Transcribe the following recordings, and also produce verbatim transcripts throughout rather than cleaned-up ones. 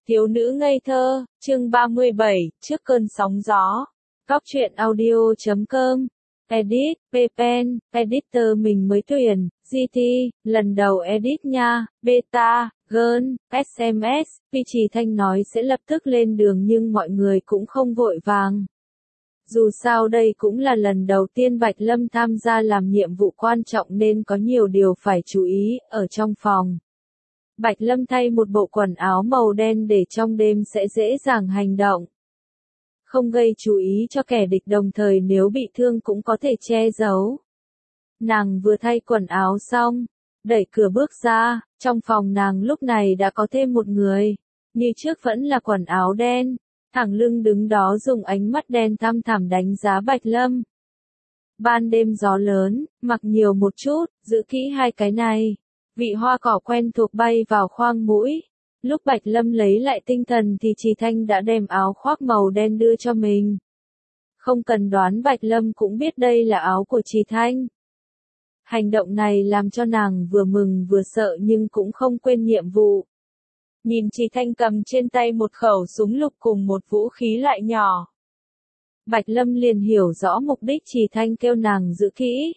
Thiếu nữ ngây thơ, chương ba mươi bảy, trước cơn sóng gió. Góc truyện audio chấm com. Edit, Pen, editor mình mới tuyển, giê tê, lần đầu edit nha, beta, girl, ét em ét, Pi Trì Thanh nói sẽ lập tức lên đường nhưng mọi người cũng không vội vàng. Dù sao đây cũng là lần đầu tiên Bạch Lâm tham gia làm nhiệm vụ quan trọng nên có nhiều điều phải chú ý, ở trong phòng. Bạch Lâm thay một bộ quần áo màu đen để trong đêm sẽ dễ dàng hành động. Không gây chú ý cho kẻ địch đồng thời nếu bị thương cũng có thể che giấu. Nàng vừa thay quần áo xong, đẩy cửa bước ra, trong phòng nàng lúc này đã có thêm một người. Như trước vẫn là quần áo đen, thẳng lưng đứng đó dùng ánh mắt đen thăm thẳm đánh giá Bạch Lâm. Ban đêm gió lớn, mặc nhiều một chút, giữ kỹ hai cái này. Vị hoa cỏ quen thuộc bay vào khoang mũi. Lúc Bạch Lâm lấy lại tinh thần thì Trì Thanh đã đem áo khoác màu đen đưa cho mình. Không cần đoán Bạch Lâm cũng biết đây là áo của Trì Thanh. Hành động này làm cho nàng vừa mừng vừa sợ nhưng cũng không quên nhiệm vụ. Nhìn Trì Thanh cầm trên tay một khẩu súng lục cùng một vũ khí loại nhỏ. Bạch Lâm liền hiểu rõ mục đích Trì Thanh kêu nàng giữ kỹ.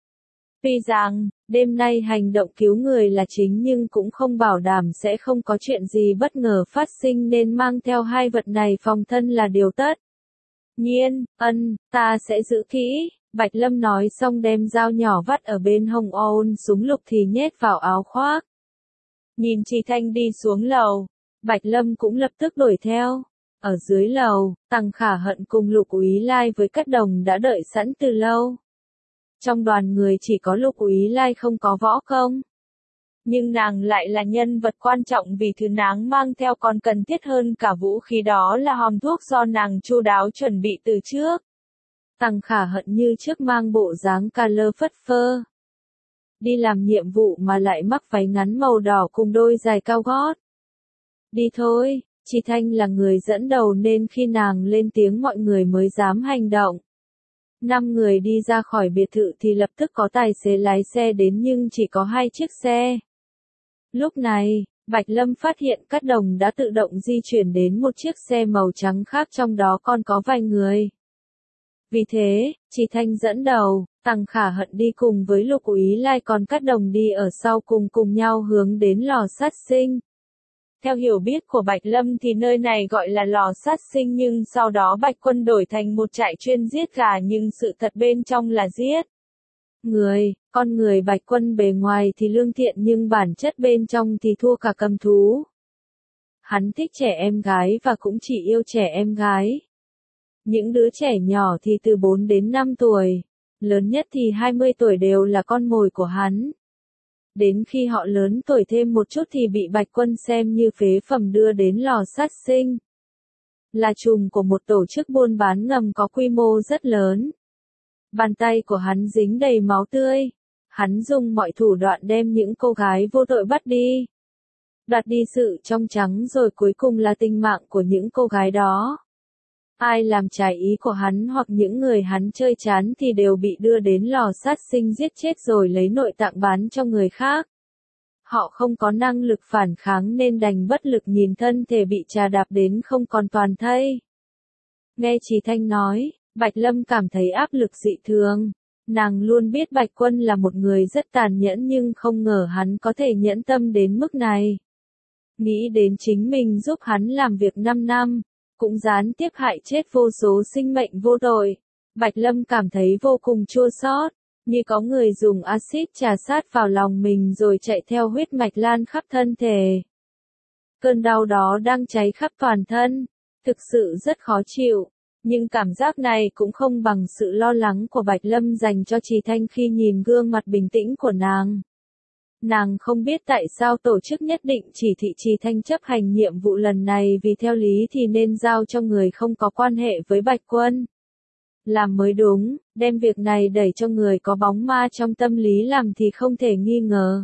Tuy rằng, đêm nay hành động cứu người là chính nhưng cũng không bảo đảm sẽ không có chuyện gì bất ngờ phát sinh nên mang theo hai vật này phòng thân là điều tất. Nhiên, ân, ta sẽ giữ kỹ, Bạch Lâm nói xong đem dao nhỏ vắt ở bên hông ôn súng lục thì nhét vào áo khoác. Nhìn Trì Thanh đi xuống lầu, Bạch Lâm cũng lập tức đuổi theo. Ở dưới lầu, Tằng Khả Hận cùng Lục Úy Lai với Cát Đồng đã đợi sẵn từ lâu. Trong đoàn người chỉ có Lục Úy Lai không có võ công. Nhưng nàng lại là nhân vật quan trọng vì thứ nàng mang theo còn cần thiết hơn cả vũ khí đó là hòm thuốc do nàng chu đáo chuẩn bị từ trước. Tằng Khả Hận như trước mang bộ dáng cà lơ phất phơ. Đi làm nhiệm vụ mà lại mắc váy ngắn màu đỏ cùng đôi giày cao gót. Đi thôi, Trì Thanh là người dẫn đầu nên khi nàng lên tiếng mọi người mới dám hành động. Năm người đi ra khỏi biệt thự thì lập tức có tài xế lái xe đến nhưng chỉ có hai chiếc xe. Lúc này, Bạch Lâm phát hiện Cát Đồng đã tự động di chuyển đến một chiếc xe màu trắng khác trong đó còn có vài người. Vì thế, Trì Thanh dẫn đầu, Tằng Khả Hận đi cùng với Lục Úy Lai còn Cát Đồng đi ở sau cùng cùng nhau hướng đến lò sát sinh. Theo hiểu biết của Bạch Lâm thì nơi này gọi là lò sát sinh nhưng sau đó Bạch Quân đổi thành một trại chuyên giết gà nhưng sự thật bên trong là giết người, con người Bạch Quân bề ngoài thì lương thiện nhưng bản chất bên trong thì thua cả cầm thú. Hắn thích trẻ em gái và cũng chỉ yêu trẻ em gái. Những đứa trẻ nhỏ thì từ bốn đến năm tuổi, lớn nhất thì hai mươi tuổi đều là con mồi của hắn. Đến khi họ lớn tuổi thêm một chút thì bị Bạch Quân xem như phế phẩm đưa đến lò sát sinh. Là trùm của một tổ chức buôn bán ngầm có quy mô rất lớn. Bàn tay của hắn dính đầy máu tươi. Hắn dùng mọi thủ đoạn đem những cô gái vô tội bắt đi. Đoạt đi sự trong trắng rồi cuối cùng là tính mạng của những cô gái đó. Ai làm trái ý của hắn hoặc những người hắn chơi chán thì đều bị đưa đến lò sát sinh giết chết rồi lấy nội tạng bán cho người khác. Họ không có năng lực phản kháng nên đành bất lực nhìn thân thể bị trà đạp đến không còn toàn thây. Nghe Trì Thanh nói, Bạch Lâm cảm thấy áp lực dị thường. Nàng luôn biết Bạch Quân là một người rất tàn nhẫn nhưng không ngờ hắn có thể nhẫn tâm đến mức này. Nghĩ đến chính mình giúp hắn làm việc năm năm. Cũng gián tiếp hại chết vô số sinh mệnh vô tội. Bạch Lâm cảm thấy vô cùng chua xót, như có người dùng axit trà sát vào lòng mình rồi chạy theo huyết mạch lan khắp thân thể. Cơn đau đó đang cháy khắp toàn thân, thực sự rất khó chịu, nhưng cảm giác này cũng không bằng sự lo lắng của Bạch Lâm dành cho Trì Thanh khi nhìn gương mặt bình tĩnh của nàng. Nàng không biết tại sao tổ chức nhất định chỉ thị Trì Thanh chấp hành nhiệm vụ lần này vì theo lý thì nên giao cho người không có quan hệ với Bạch Quân. Làm mới đúng, đem việc này đẩy cho người có bóng ma trong tâm lý làm thì không thể nghi ngờ.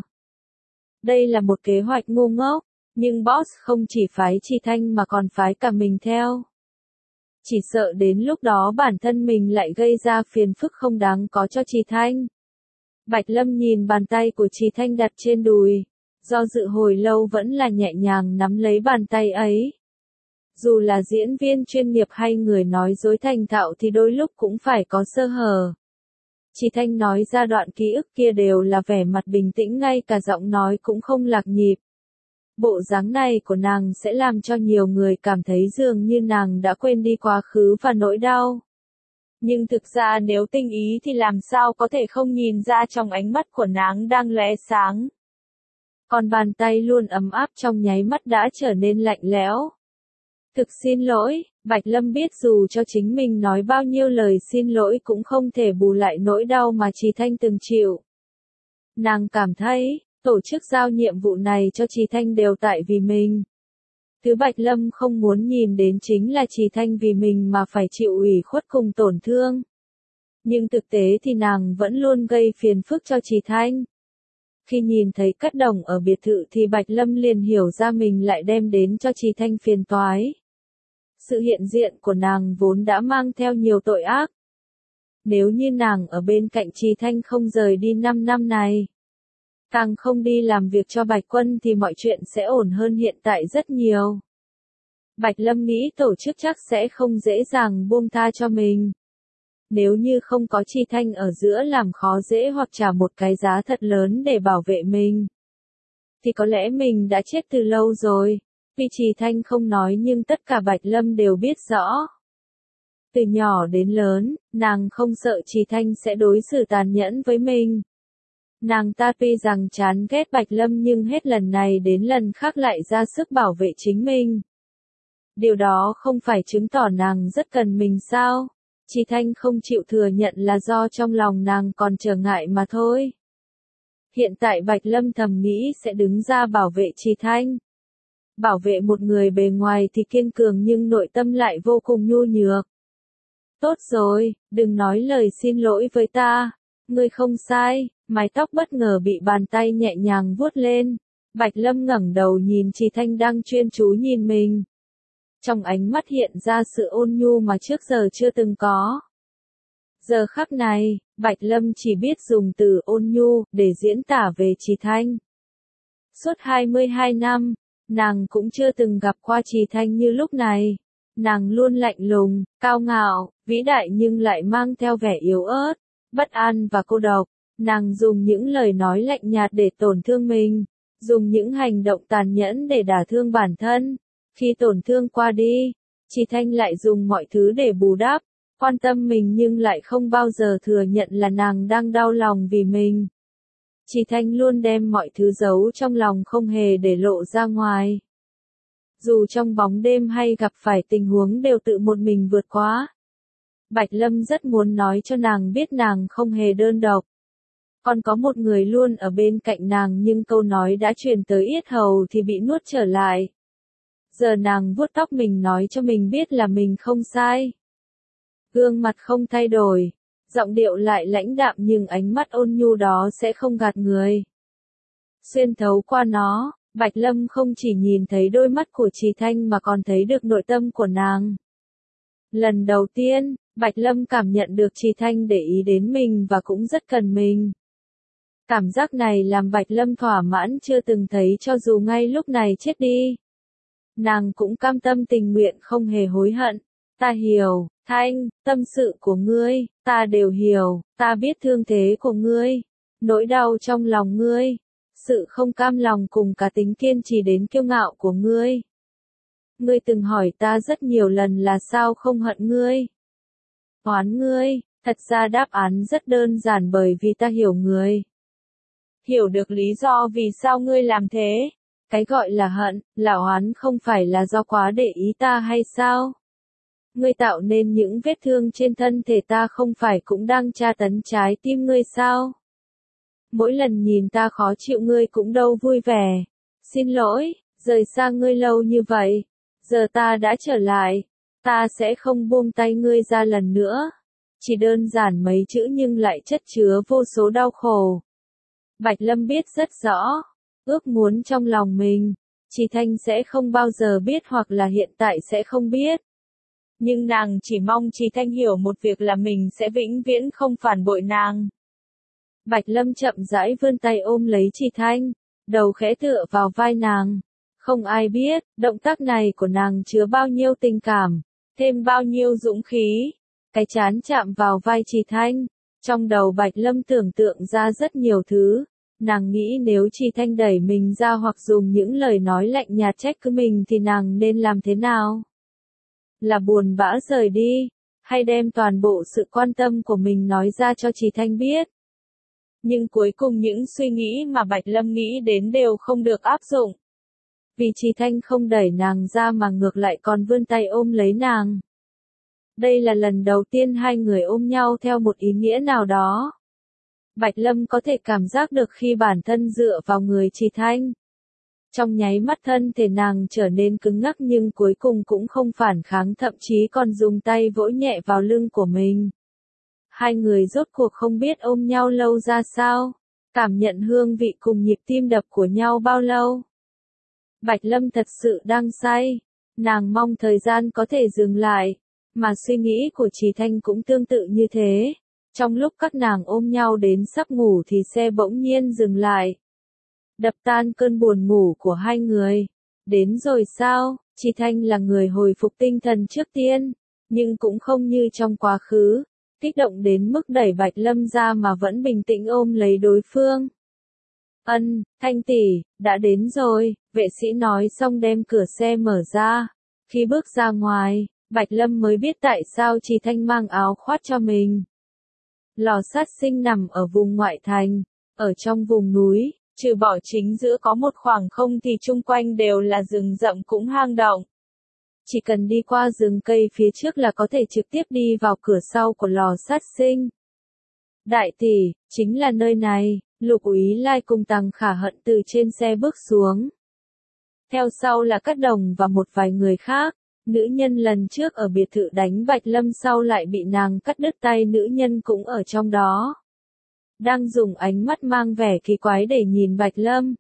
Đây là một kế hoạch ngu ngốc, nhưng boss không chỉ phái Trì Thanh mà còn phái cả mình theo. Chỉ sợ đến lúc đó bản thân mình lại gây ra phiền phức không đáng có cho Trì Thanh. Bạch Lâm nhìn bàn tay của Trì Thanh đặt trên đùi, Do dự hồi lâu vẫn là nhẹ nhàng nắm lấy bàn tay ấy. Dù là diễn viên chuyên nghiệp hay người nói dối thành thạo thì đôi lúc cũng phải có sơ hở. Chị Thanh nói ra đoạn ký ức kia đều là vẻ mặt bình tĩnh, ngay cả giọng nói cũng không lạc nhịp. Bộ dáng này của nàng sẽ làm cho nhiều người cảm thấy dường như nàng đã quên đi quá khứ và nỗi đau. Nhưng thực ra nếu tinh ý thì làm sao có thể không nhìn ra trong ánh mắt của nàng đang lóe sáng. Còn bàn tay luôn ấm áp trong nháy mắt đã trở nên lạnh lẽo. Thực xin lỗi, Bạch Lâm biết dù cho chính mình nói bao nhiêu lời xin lỗi cũng không thể bù lại nỗi đau mà Trì Thanh từng chịu. Nàng cảm thấy, tổ chức giao nhiệm vụ này cho Trì Thanh đều tại vì mình. Thứ Bạch Lâm không muốn nhìn đến chính là Trì Thanh vì mình mà phải chịu ủy khuất cùng tổn thương. Nhưng thực tế thì nàng vẫn luôn gây phiền phức cho Trì Thanh. Khi nhìn thấy Cát Đồng ở biệt thự thì Bạch Lâm liền hiểu ra mình lại đem đến cho Trì Thanh phiền toái. Sự hiện diện của nàng vốn đã mang theo nhiều tội ác. Nếu như nàng ở bên cạnh Trì Thanh không rời đi năm năm này, càng không đi làm việc cho Bạch Quân thì mọi chuyện sẽ ổn hơn hiện tại rất nhiều. Bạch Lâm nghĩ tổ chức chắc sẽ không dễ dàng buông tha cho mình. Nếu như không có Trì Thanh ở giữa làm khó dễ hoặc trả một cái giá thật lớn để bảo vệ mình, thì có lẽ mình đã chết từ lâu rồi. Vì Trì Thanh không nói nhưng tất cả Bạch Lâm đều biết rõ. Từ nhỏ đến lớn, nàng không sợ Trì Thanh sẽ đối xử tàn nhẫn với mình. Nàng ta tuy rằng chán ghét Bạch Lâm nhưng hết lần này đến lần khác lại ra sức bảo vệ chính mình. Điều đó không phải chứng tỏ nàng rất cần mình sao? Trì Thanh không chịu thừa nhận là do trong lòng nàng còn trở ngại mà thôi. Hiện tại Bạch Lâm thầm nghĩ sẽ đứng ra bảo vệ Trì Thanh. Bảo vệ một người bề ngoài thì kiên cường nhưng nội tâm lại vô cùng nhu nhược. Tốt rồi, đừng nói lời xin lỗi với ta. Ngươi không sai. Mái tóc bất ngờ bị bàn tay nhẹ nhàng vuốt lên. Bạch Lâm ngẩng đầu nhìn Trì Thanh đang chuyên chú nhìn mình. Trong ánh mắt hiện ra sự ôn nhu mà trước giờ chưa từng có. Giờ khắc này, Bạch Lâm chỉ biết dùng từ ôn nhu để diễn tả về Trì Thanh. Suốt hai mươi hai năm, nàng cũng chưa từng gặp qua Trì Thanh như lúc này. Nàng luôn lạnh lùng, cao ngạo, vĩ đại nhưng lại mang theo vẻ yếu ớt, bất an và cô độc. Nàng dùng những lời nói lạnh nhạt để tổn thương mình, dùng những hành động tàn nhẫn để đả thương bản thân. Khi tổn thương qua đi, Trì Thanh lại dùng mọi thứ để bù đắp, quan tâm mình nhưng lại không bao giờ thừa nhận là nàng đang đau lòng vì mình. Trì Thanh luôn đem mọi thứ giấu trong lòng không hề để lộ ra ngoài. Dù trong bóng đêm hay gặp phải tình huống đều tự một mình vượt qua. Bạch Lâm rất muốn nói cho nàng biết nàng không hề đơn độc. Còn có một người luôn ở bên cạnh nàng nhưng câu nói đã truyền tới yết hầu thì bị nuốt trở lại. Giờ nàng vuốt tóc mình nói cho mình biết là mình không sai. Gương mặt không thay đổi, giọng điệu lại lãnh đạm nhưng ánh mắt ôn nhu đó sẽ không gạt người. Xuyên thấu qua nó, Bạch Lâm không chỉ nhìn thấy đôi mắt của Trì Thanh mà còn thấy được nội tâm của nàng. Lần đầu tiên, Bạch Lâm cảm nhận được Trì Thanh để ý đến mình và cũng rất cần mình. Cảm giác này làm Bạch Lâm thỏa mãn chưa từng thấy cho dù ngay lúc này chết đi. Nàng cũng cam tâm tình nguyện không hề hối hận. Ta hiểu, Thanh, tâm sự của ngươi, ta đều hiểu, ta biết thương thế của ngươi, nỗi đau trong lòng ngươi, sự không cam lòng cùng cả tính kiên trì đến kiêu ngạo của ngươi. Ngươi từng hỏi ta rất nhiều lần là sao không hận ngươi, oán ngươi, thật ra đáp án rất đơn giản bởi vì ta hiểu ngươi. Hiểu được lý do vì sao ngươi làm thế. Cái gọi là hận, là oán không phải là do quá để ý ta hay sao? Ngươi tạo nên những vết thương trên thân thể ta không phải cũng đang tra tấn trái tim ngươi sao? Mỗi lần nhìn ta khó chịu ngươi cũng đâu vui vẻ. Xin lỗi, rời xa ngươi lâu như vậy. Giờ ta đã trở lại. Ta sẽ không buông tay ngươi ra lần nữa. Chỉ đơn giản mấy chữ nhưng lại chất chứa vô số đau khổ. Bạch Lâm biết rất rõ. Ước muốn trong lòng mình, Trì Thanh sẽ không bao giờ biết hoặc là hiện tại sẽ không biết. Nhưng nàng chỉ mong Trì Thanh hiểu một việc là mình sẽ vĩnh viễn không phản bội nàng. Bạch Lâm chậm rãi vươn tay ôm lấy Trì Thanh, đầu khẽ tựa vào vai nàng. Không ai biết, động tác này của nàng chứa bao nhiêu tình cảm, thêm bao nhiêu dũng khí. Cái trán chạm vào vai Trì Thanh, trong đầu Bạch Lâm tưởng tượng ra rất nhiều thứ. Nàng nghĩ nếu Trì Thanh đẩy mình ra hoặc dùng những lời nói lạnh nhạt trách cứ mình thì nàng nên làm thế nào? Là buồn bã rời đi, hay đem toàn bộ sự quan tâm của mình nói ra cho Trì Thanh biết? Nhưng cuối cùng những suy nghĩ mà Bạch Lâm nghĩ đến đều không được áp dụng. Vì Trì Thanh không đẩy nàng ra mà ngược lại còn vươn tay ôm lấy nàng. Đây là lần đầu tiên hai người ôm nhau theo một ý nghĩa nào đó. Bạch Lâm có thể cảm giác được khi bản thân dựa vào người Trì Thanh. Trong nháy mắt thân thể nàng trở nên cứng ngắc nhưng cuối cùng cũng không phản kháng, thậm chí còn dùng tay vỗ nhẹ vào lưng của mình. Hai người rốt cuộc không biết ôm nhau lâu ra sao, cảm nhận hương vị cùng nhịp tim đập của nhau bao lâu. Bạch Lâm thật sự đang say, nàng mong thời gian có thể dừng lại, mà suy nghĩ của Trì Thanh cũng tương tự như thế. Trong lúc các nàng ôm nhau đến sắp ngủ thì xe bỗng nhiên dừng lại. Đập tan cơn buồn ngủ của hai người. Đến rồi sao? Trì Thanh là người hồi phục tinh thần trước tiên, nhưng cũng không như trong quá khứ, kích động đến mức đẩy Bạch Lâm ra mà vẫn bình tĩnh ôm lấy đối phương. Ân, Thanh tỷ, đã đến rồi, vệ sĩ nói xong đem cửa xe mở ra. Khi bước ra ngoài, Bạch Lâm mới biết tại sao Trì Thanh mang áo khoác cho mình. Lò sát sinh nằm ở vùng ngoại thành, ở trong vùng núi, trừ bỏ chính giữa có một khoảng không thì chung quanh đều là rừng rậm cũng hang động. Chỉ cần đi qua rừng cây phía trước là có thể trực tiếp đi vào cửa sau của lò sát sinh. Đại tỷ, chính là nơi này, Lục Úy Lai cùng Tằng Khả Hận từ trên xe bước xuống. Theo sau là Cát Đồng và một vài người khác. Nữ nhân lần trước ở biệt thự đánh Bạch Lâm sau lại bị nàng cắt đứt tay, nữ nhân cũng ở trong đó. Đang dùng ánh mắt mang vẻ kỳ quái để nhìn Bạch Lâm.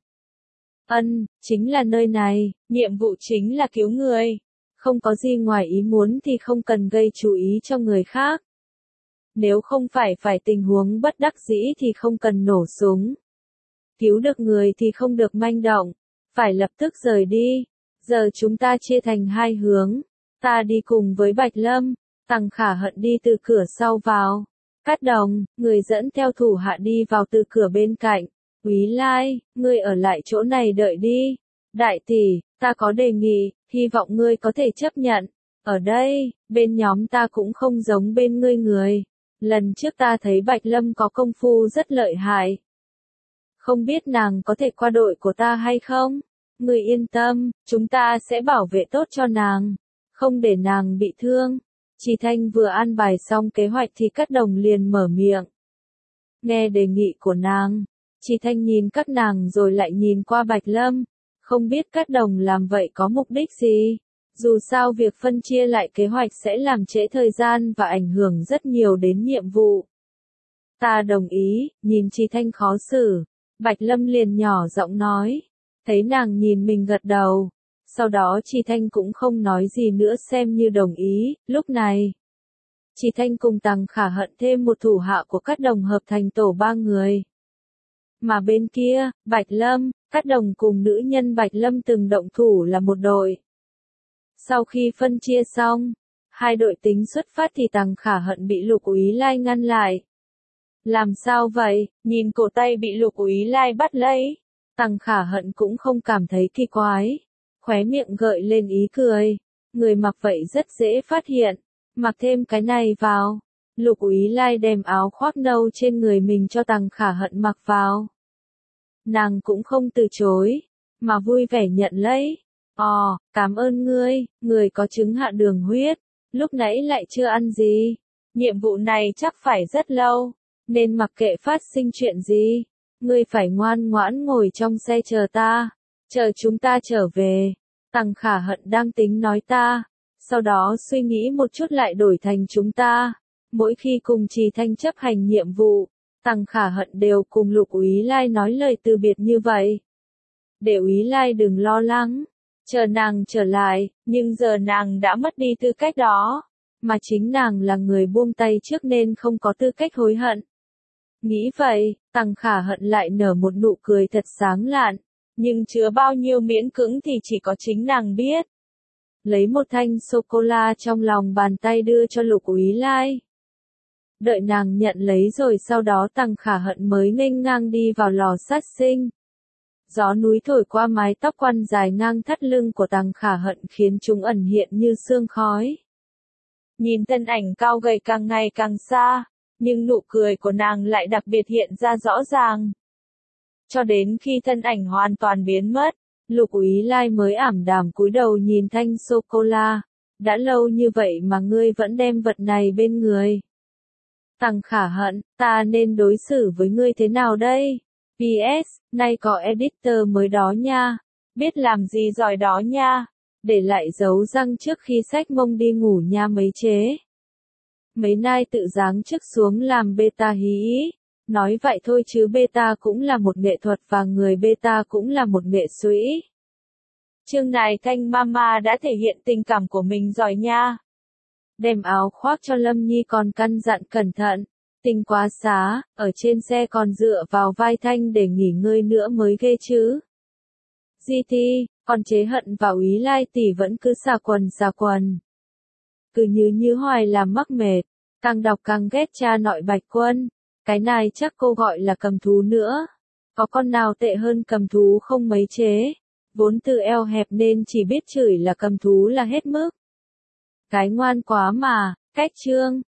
Ân, chính là nơi này, nhiệm vụ chính là cứu người. Không có gì ngoài ý muốn thì không cần gây chú ý cho người khác. Nếu không phải phải tình huống bất đắc dĩ thì không cần nổ súng. Cứu được người thì không được manh động, phải lập tức rời đi. Giờ chúng ta chia thành hai hướng, ta đi cùng với Bạch Lâm, Tằng Khả Hận đi từ cửa sau vào. Cát Đồng, người dẫn theo thủ hạ đi vào từ cửa bên cạnh. Úy Lai, ngươi ở lại chỗ này đợi đi. Đại tỷ, ta có đề nghị, hy vọng ngươi có thể chấp nhận. Ở đây, bên nhóm ta cũng không giống bên ngươi người. Lần trước ta thấy Bạch Lâm có công phu rất lợi hại. Không biết nàng có thể qua đội của ta hay không? Ngươi yên tâm, chúng ta sẽ bảo vệ tốt cho nàng, không để nàng bị thương. Trì Thanh vừa an bài xong kế hoạch thì Cát Đồng liền mở miệng. Nghe đề nghị của nàng, Trì Thanh nhìn các nàng rồi lại nhìn qua Bạch Lâm, không biết Cát Đồng làm vậy có mục đích gì. Dù sao việc phân chia lại kế hoạch sẽ làm trễ thời gian và ảnh hưởng rất nhiều đến nhiệm vụ. Ta đồng ý, nhìn Trì Thanh khó xử, Bạch Lâm liền nhỏ giọng nói. Thấy nàng nhìn mình gật đầu, sau đó Trì Thanh cũng không nói gì nữa xem như đồng ý. Lúc này, Trì Thanh cùng Tằng Khả Hận thêm một thủ hạ của Cát Đồng hợp thành tổ ba người. Mà bên kia, Bạch Lâm, Cát Đồng cùng nữ nhân Bạch Lâm từng động thủ là một đội. Sau khi phân chia xong, hai đội tính xuất phát thì Tằng Khả Hận bị Lục Úy Lai ngăn lại. Làm sao vậy? Nhìn cổ tay bị Lục Úy Lai bắt lấy. Tằng Khả Hận cũng không cảm thấy kỳ quái, khóe miệng gợi lên ý cười. Người mặc vậy rất dễ phát hiện, mặc thêm cái này vào. Lục Úy Lai đem áo khoác nâu trên người mình cho Tằng Khả Hận mặc vào. Nàng cũng không từ chối, mà vui vẻ nhận lấy. Ồ, cảm ơn ngươi, người có chứng hạ đường huyết, lúc nãy lại chưa ăn gì. Nhiệm vụ này chắc phải rất lâu, nên mặc kệ phát sinh chuyện gì. Ngươi phải ngoan ngoãn ngồi trong xe chờ ta, chờ chúng ta trở về. Tằng Khả Hận đang tính nói ta, sau đó suy nghĩ một chút lại đổi thành chúng ta. Mỗi khi cùng Trì Thanh chấp hành nhiệm vụ, Tằng Khả Hận đều cùng Lục Úy Lai nói lời từ biệt như vậy. Để Úy Lai đừng lo lắng, chờ nàng trở lại, nhưng giờ nàng đã mất đi tư cách đó, mà chính nàng là người buông tay trước nên không có tư cách hối hận. Nghĩ vậy, Tằng Khả Hận lại nở một nụ cười thật sáng lạn. Nhưng chứa bao nhiêu miễn cưỡng thì chỉ có chính nàng biết. Lấy một thanh sô-cô-la trong lòng bàn tay đưa cho Lục Úy Lai. Đợi nàng nhận lấy rồi sau đó Tằng Khả Hận mới nghênh ngang đi vào lò sát sinh. Gió núi thổi qua mái tóc quăn dài ngang thắt lưng của Tằng Khả Hận khiến chúng ẩn hiện như sương khói. Nhìn thân ảnh cao gầy càng ngày càng xa, nhưng nụ cười của nàng lại đặc biệt hiện ra rõ ràng. Cho đến khi thân ảnh hoàn toàn biến mất, Lục Úy Lai mới ảm đạm cúi đầu nhìn thanh sô-cô-la. Đã lâu như vậy mà ngươi vẫn đem vật này bên người. Tằng Khả Hận, ta nên đối xử với ngươi thế nào đây? pê ét, nay có editor mới đó nha. Biết làm gì giỏi đó nha. Để lại dấu răng trước khi xách mông đi ngủ nha mấy chế. Mấy nai tự giáng chức xuống làm beta hí ý. Nói vậy thôi chứ beta cũng là một nghệ thuật và người beta cũng là một nghệ sĩ. Chương này Thanh Mama đã thể hiện tình cảm của mình giỏi nha. Đem áo khoác cho Lâm Nhi còn căn dặn cẩn thận. Tình quá xá, ở trên xe còn dựa vào vai Thanh để nghỉ ngơi nữa mới ghê chứ. giê tê, còn Chế Hận và Úy Lai tỷ vẫn cứ xà quần xà quần. Cứ như như hoài làm mắc mệt, càng đọc càng ghét cha nội Bạch Quân. Cái này chắc cô gọi là cầm thú nữa. Có con nào tệ hơn cầm thú không mấy chế? Vốn từ eo hẹp nên chỉ biết chửi là cầm thú là hết mức. Cái ngoan quá mà, cách chương.